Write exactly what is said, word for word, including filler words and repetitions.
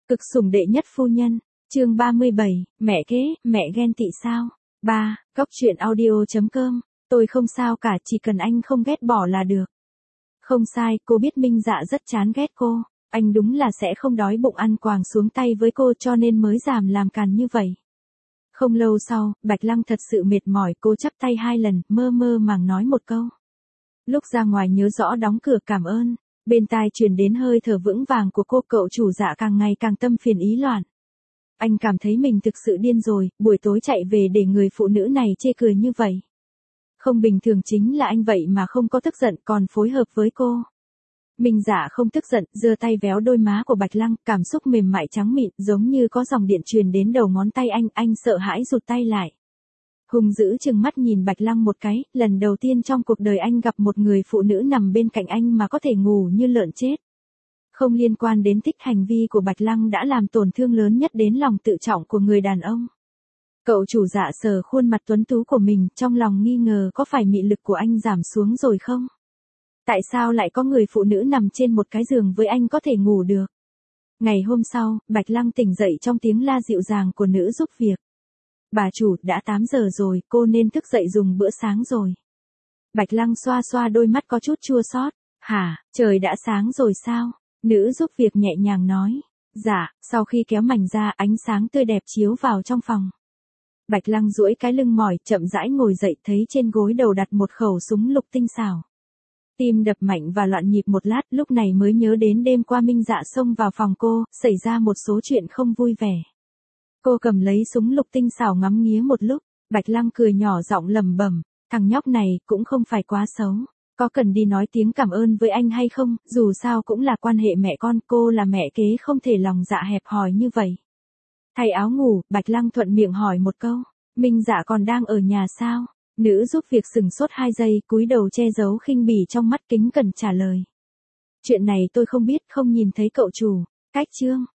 Cực sủng đệ nhất phu nhân, chương ba mươi bảy, mẹ kế, mẹ ghen tị sao? ba, Góc truyện audio chấm com, tôi không sao cả, chỉ cần anh không ghét bỏ là được. Không sai, cô biết Minh Dạ rất chán ghét cô, anh đúng là sẽ không đói bụng ăn quàng xuống tay với cô cho nên mới dám làm càn như vậy. Không lâu sau, Bạch Lăng thật sự mệt mỏi, cô chắp tay hai lần, mơ mơ màng nói một câu. Lúc ra ngoài nhớ rõ đóng cửa cảm ơn. Bên tai truyền đến hơi thở vững vàng của cô, cậu chủ Dạ càng ngày càng tâm phiền ý loạn. Anh cảm thấy mình thực sự điên rồi, buổi tối chạy về để người phụ nữ này chê cười như vậy. Không bình thường chính là anh vậy mà không có tức giận còn phối hợp với cô. Minh Dạ không tức giận, giơ tay véo đôi má của Bạch Lăng, cảm xúc mềm mại trắng mịn giống như có dòng điện truyền đến đầu ngón tay anh, anh sợ hãi rụt tay lại. Hùng dữ trừng mắt nhìn Bạch Lăng một cái, lần đầu tiên trong cuộc đời anh gặp một người phụ nữ nằm bên cạnh anh mà có thể ngủ như lợn chết. Không liên quan đến tích hành vi của Bạch Lăng đã làm tổn thương lớn nhất đến lòng tự trọng của người đàn ông. Cậu chủ Dạ sờ khuôn mặt tuấn tú của mình, trong lòng nghi ngờ có phải mị lực của anh giảm xuống rồi không? Tại sao lại có người phụ nữ nằm trên một cái giường với anh có thể ngủ được? Ngày hôm sau, Bạch Lăng tỉnh dậy trong tiếng la dịu dàng của nữ giúp việc. Bà chủ, đã tám giờ rồi, cô nên thức dậy dùng bữa sáng rồi. Bạch Lăng xoa xoa đôi mắt có chút chua xót. Hả, trời đã sáng rồi sao? Nữ giúp việc nhẹ nhàng nói. Dạ, sau khi kéo mảnh ra, ánh sáng tươi đẹp chiếu vào trong phòng. Bạch Lăng duỗi cái lưng mỏi, chậm rãi ngồi dậy, thấy trên gối đầu đặt một khẩu súng lục tinh xảo. Tim đập mạnh và loạn nhịp một lát, lúc này mới nhớ đến đêm qua Minh Dạ xông vào phòng cô, xảy ra một số chuyện không vui vẻ. Cô cầm lấy súng lục tinh xảo ngắm nghía một lúc, Bạch Lăng cười nhỏ giọng lẩm bẩm, thằng nhóc này cũng không phải quá xấu, có cần đi nói tiếng cảm ơn với anh hay không, dù sao cũng là quan hệ mẹ con, cô là mẹ kế không thể lòng dạ hẹp hòi như vậy. Thay áo ngủ, Bạch Lăng thuận miệng hỏi một câu, Minh Dạ còn đang ở nhà sao? Nữ giúp việc sừng sốt hai giây, cúi đầu che giấu khinh bỉ trong mắt, kính cẩn trả lời. Chuyện này tôi không biết, không nhìn thấy cậu chủ. Cách chương,